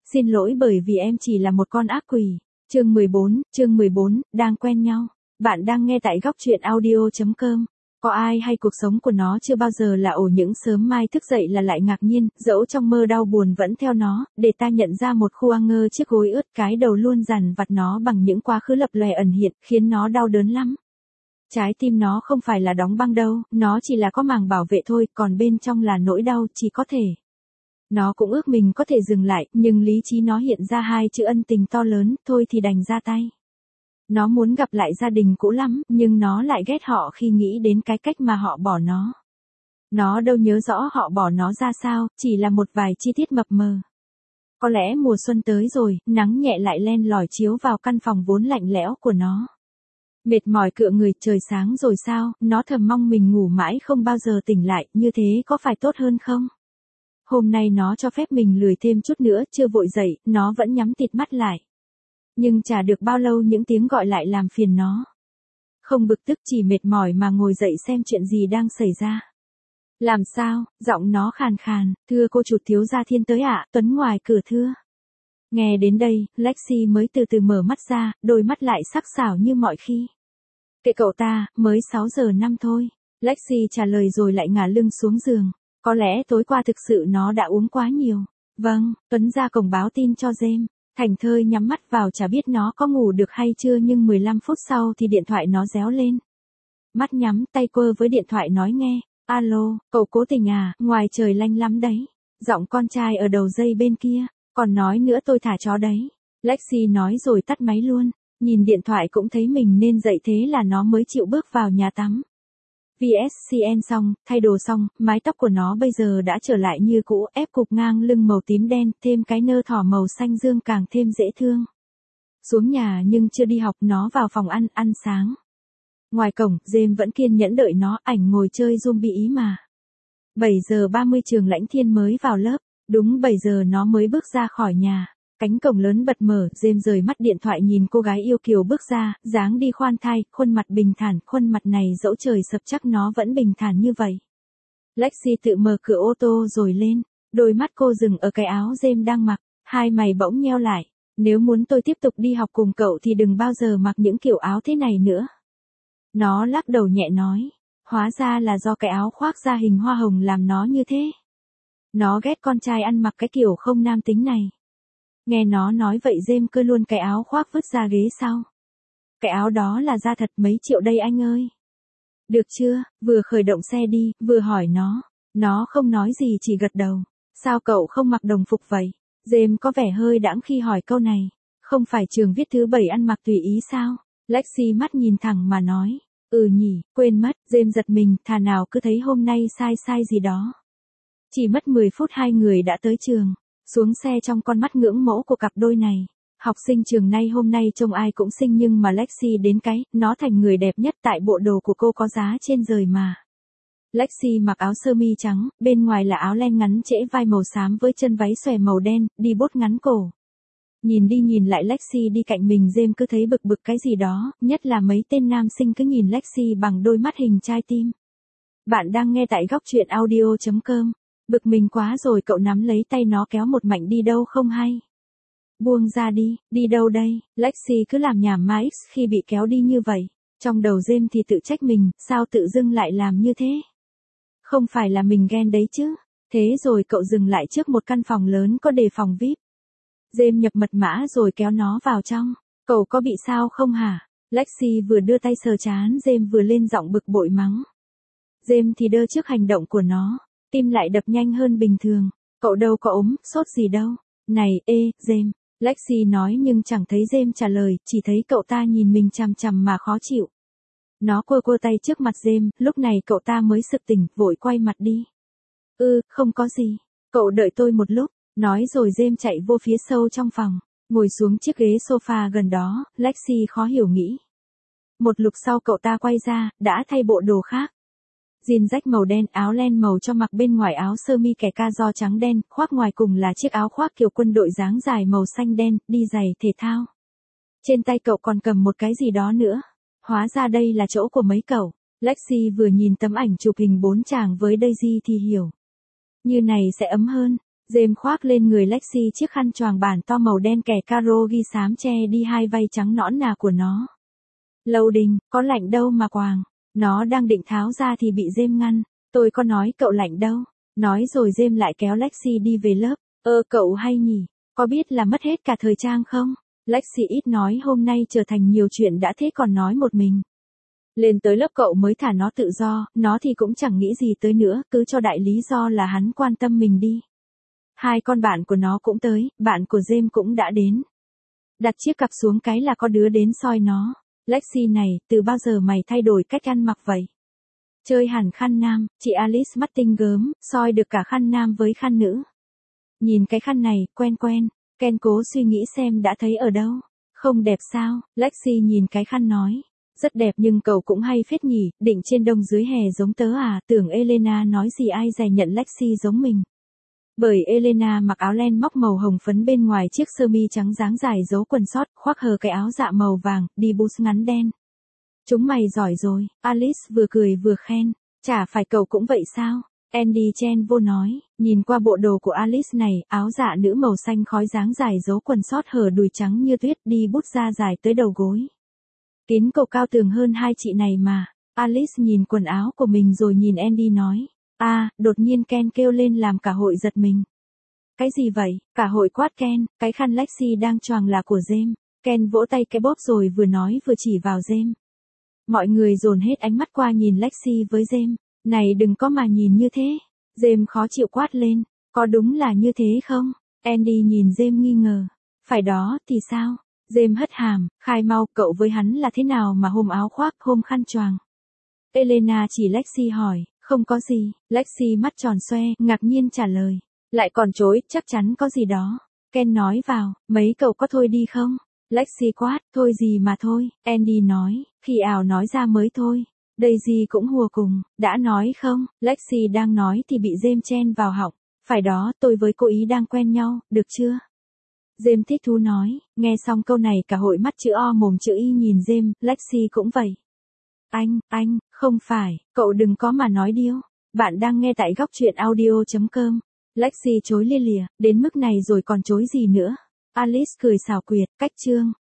Xin lỗi bởi vì em chỉ là một con ác quỷ. Chương 14, đang quen nhau. Bạn đang nghe tại góc truyện audio.com. Có ai hay cuộc sống của nó chưa bao giờ là ổ những sớm mai thức dậy là lại ngạc nhiên, dẫu trong mơ đau buồn vẫn theo nó, để ta nhận ra một khu ngơ chiếc gối ướt, cái đầu luôn dằn vặt nó bằng những quá khứ lập lòe ẩn hiện, khiến nó đau đớn lắm. Trái tim nó không phải là đóng băng đâu, nó chỉ là có màng bảo vệ thôi, còn bên trong là nỗi đau chỉ có thể. Nó cũng ước mình có thể dừng lại, nhưng lý trí nó hiện ra hai chữ ân tình to lớn, thôi thì đành ra tay. Nó muốn gặp lại gia đình cũ lắm, nhưng nó lại ghét họ khi nghĩ đến cái cách mà họ bỏ nó. Nó đâu nhớ rõ họ bỏ nó ra sao, chỉ là một vài chi tiết mập mờ. Có lẽ mùa xuân tới rồi, nắng nhẹ lại len lỏi chiếu vào căn phòng vốn lạnh lẽo của nó. Mệt mỏi cựa người, trời sáng rồi sao, nó thầm mong mình ngủ mãi không bao giờ tỉnh lại, như thế có phải tốt hơn không? Hôm nay nó cho phép mình lười thêm chút nữa, chưa vội dậy, nó vẫn nhắm tịt mắt lại. Nhưng chả được bao lâu những tiếng gọi lại làm phiền nó. Không bực tức, chỉ mệt mỏi mà ngồi dậy xem chuyện gì đang xảy ra. Làm sao, giọng nó khàn khàn, thưa cô chủ thiếu gia Thiên tới ạ, Tuấn ngoài cửa thưa. Nghe đến đây, Lexi mới từ từ mở mắt ra, đôi mắt lại sắc sảo như mọi khi. Kệ cậu ta, mới 6 giờ 5 thôi. Lexi trả lời rồi lại ngả lưng xuống giường. Có lẽ tối qua thực sự nó đã uống quá nhiều. Vâng, Tuấn ra cổng báo tin cho James. Thành thơi nhắm mắt vào chả biết nó có ngủ được hay chưa, nhưng 15 phút sau thì điện thoại nó réo lên. Mắt nhắm, tay quơ với điện thoại nói nghe. Alo, cậu cố tình à, ngoài trời lạnh lắm đấy. Giọng con trai ở đầu dây bên kia. Còn nói nữa tôi thả chó đấy. Lexi nói rồi tắt máy luôn. Nhìn điện thoại cũng thấy mình nên dậy, thế là nó mới chịu bước vào nhà tắm. VSCN xong, thay đồ xong, mái tóc của nó bây giờ đã trở lại như cũ, ép cục ngang lưng màu tím đen, thêm cái nơ thỏ màu xanh dương càng thêm dễ thương. Xuống nhà nhưng chưa đi học, nó vào phòng ăn sáng. Ngoài cổng, James vẫn kiên nhẫn đợi nó, ảnh ngồi chơi zombie ý mà. 7 giờ 30 Trường Lãnh Thiên mới vào lớp, đúng 7 giờ nó mới bước ra khỏi nhà. Cánh cổng lớn bật mở, James rời mắt điện thoại nhìn cô gái yêu kiều bước ra, dáng đi khoan thai, khuôn mặt bình thản, khuôn mặt này dẫu trời sập chắc nó vẫn bình thản như vậy. Lexi tự mở cửa ô tô rồi lên, đôi mắt cô dừng ở cái áo James đang mặc, hai mày bỗng nheo lại. Nếu muốn tôi tiếp tục đi học cùng cậu thì đừng bao giờ mặc những kiểu áo thế này nữa. Nó lắc đầu nhẹ nói, hóa ra là do cái áo khoác da hình hoa hồng làm nó như thế. Nó ghét con trai ăn mặc cái kiểu không nam tính này. Nghe nó nói vậy James cơ luôn cái áo khoác vứt ra ghế sau. Cái áo đó là da thật, mấy triệu đây anh ơi. Được chưa, vừa khởi động xe đi, vừa hỏi nó. Nó không nói gì chỉ gật đầu. Sao cậu không mặc đồng phục vậy? James có vẻ hơi đãng khi hỏi câu này. Không phải trường viết thứ 7 ăn mặc tùy ý sao? Lexi mắt nhìn thẳng mà nói. Nhỉ, quên mất. James giật mình, thà nào cứ thấy hôm nay sai gì đó. Chỉ mất 10 phút hai người đã tới trường. Xuống xe trong con mắt ngưỡng mộ của cặp đôi này. Học sinh trường nay hôm nay trông ai cũng xinh, nhưng mà Lexi đến cái, nó thành người đẹp nhất tại bộ đồ của cô có giá trên trời mà. Lexi mặc áo sơ mi trắng, bên ngoài là áo len ngắn trễ vai màu xám với chân váy xòe màu đen, đi bốt ngắn cổ. Nhìn đi nhìn lại Lexi đi cạnh mình, James cứ thấy bực bực cái gì đó, nhất là mấy tên nam sinh cứ nhìn Lexi bằng đôi mắt hình trái tim. Bạn đang nghe tại góc truyện audio.com. Bực mình quá rồi, cậu nắm lấy tay nó kéo một mạnh, đi đâu không hay. Buông ra đi đâu đây? Lexi cứ làm nhảm mãi khi bị kéo đi như vậy. Trong đầu James thì tự trách mình, sao tự dưng lại làm như thế? Không phải là mình ghen đấy chứ? Thế rồi cậu dừng lại trước một căn phòng lớn có đề phòng VIP. James nhập mật mã rồi kéo nó vào trong. Cậu có bị sao không hả? Lexi vừa đưa tay sờ trán James vừa lên giọng bực bội mắng. James thì đơ trước hành động của nó. Tim lại đập nhanh hơn bình thường. Cậu đâu có ốm, sốt gì đâu. Này, James. Lexi nói nhưng chẳng thấy James trả lời, chỉ thấy cậu ta nhìn mình chằm chằm mà khó chịu. Nó quơ tay trước mặt James, lúc này cậu ta mới sực tỉnh, vội quay mặt đi. Không có gì. Cậu đợi tôi một lúc. Nói rồi James chạy vô phía sâu trong phòng. Ngồi xuống chiếc ghế sofa gần đó, Lexi khó hiểu nghĩ. Một lúc sau cậu ta quay ra, đã thay bộ đồ khác. Jean rách màu đen, áo len màu cho mặc bên ngoài áo sơ mi kẻ ca do trắng đen, khoác ngoài cùng là chiếc áo khoác kiểu quân đội dáng dài màu xanh đen, đi giày thể thao. Trên tay cậu còn cầm một cái gì đó nữa. Hóa ra đây là chỗ của mấy cậu. Lexi vừa nhìn tấm ảnh chụp hình 4 chàng với Daisy thì hiểu. Như này sẽ ấm hơn. James khoác lên người Lexi chiếc khăn choàng bản to màu đen kẻ caro ghi xám che đi hai vai trắng nõn nà của nó. Loading, có lạnh đâu mà quàng. Nó đang định tháo ra thì bị James ngăn. Tôi có nói cậu lạnh đâu. Nói rồi James lại kéo Lexi đi về lớp. Cậu hay nhỉ, có biết là mất hết cả thời trang không? Lexi ít nói hôm nay trở thành nhiều chuyện đã thế còn nói một mình. Lên tới lớp cậu mới thả nó tự do, nó thì cũng chẳng nghĩ gì tới nữa, cứ cho đại lý do là hắn quan tâm mình đi. Hai con bạn của nó cũng tới, bạn của James cũng đã đến. Đặt chiếc cặp xuống cái là có đứa đến soi nó. Lexi này, từ bao giờ mày thay đổi cách ăn mặc vậy? Chơi hẳn khăn nam, chị Alice mắt tinh gớm, soi được cả khăn nam với khăn nữ. Nhìn cái khăn này, quen quen. Ken cố suy nghĩ xem đã thấy ở đâu. Không đẹp sao? Lexi nhìn cái khăn nói. Rất đẹp nhưng cậu cũng hay phết nhỉ, định trên đông dưới hè giống tớ à, tưởng Elena nói gì ai dè nhận Lexi giống mình. Bởi Elena mặc áo len móc màu hồng phấn bên ngoài chiếc sơ mi trắng dáng dài giấu quần sót, khoác hờ cái áo dạ màu vàng, đi boots ngắn đen. Chúng mày giỏi rồi, Alice vừa cười vừa khen. Chả phải cậu cũng vậy sao? Andy chen vô nói, nhìn qua bộ đồ của Alice này, áo dạ nữ màu xanh khói dáng dài giấu quần sót hở đùi trắng như tuyết đi bút da dài tới đầu gối. Kín cậu cao tường hơn hai chị này mà. Alice nhìn quần áo của mình rồi nhìn Andy nói. Đột nhiên Ken kêu lên làm cả hội giật mình. Cái gì vậy? Cả hội quát Ken, cái khăn Lexi đang choàng là của James. Ken vỗ tay cái bóp rồi vừa nói vừa chỉ vào James. Mọi người dồn hết ánh mắt qua nhìn Lexi với James. Này đừng có mà nhìn như thế. James khó chịu quát lên. Có đúng là như thế không? Andy nhìn James nghi ngờ. Phải đó, thì sao? James hất hàm, khai mau, cậu với hắn là thế nào mà hôm áo khoác, hôm khăn choàng? Elena chỉ Lexi hỏi, không có gì. Lexi mắt tròn xoe, ngạc nhiên trả lời. Lại còn chối, chắc chắn có gì đó. Ken nói vào, mấy cậu có thôi đi không? Lexi quát, thôi gì mà thôi. Andy nói, khi ảo nói ra mới thôi. Daisy cũng hùa cùng, đã nói không? Lexi đang nói thì bị James chen vào họng. Phải đó, tôi với cô ý đang quen nhau, được chưa? James thích thú nói, nghe xong câu này cả hội mắt chữ O mồm chữ Y nhìn James, Lexi cũng vậy. Anh, không phải, cậu đừng có mà nói điêu. Bạn đang nghe tại góc truyện audio.com. Lexi chối lia lịa, đến mức này rồi còn chối gì nữa. Alice cười xảo quyệt, cách chương.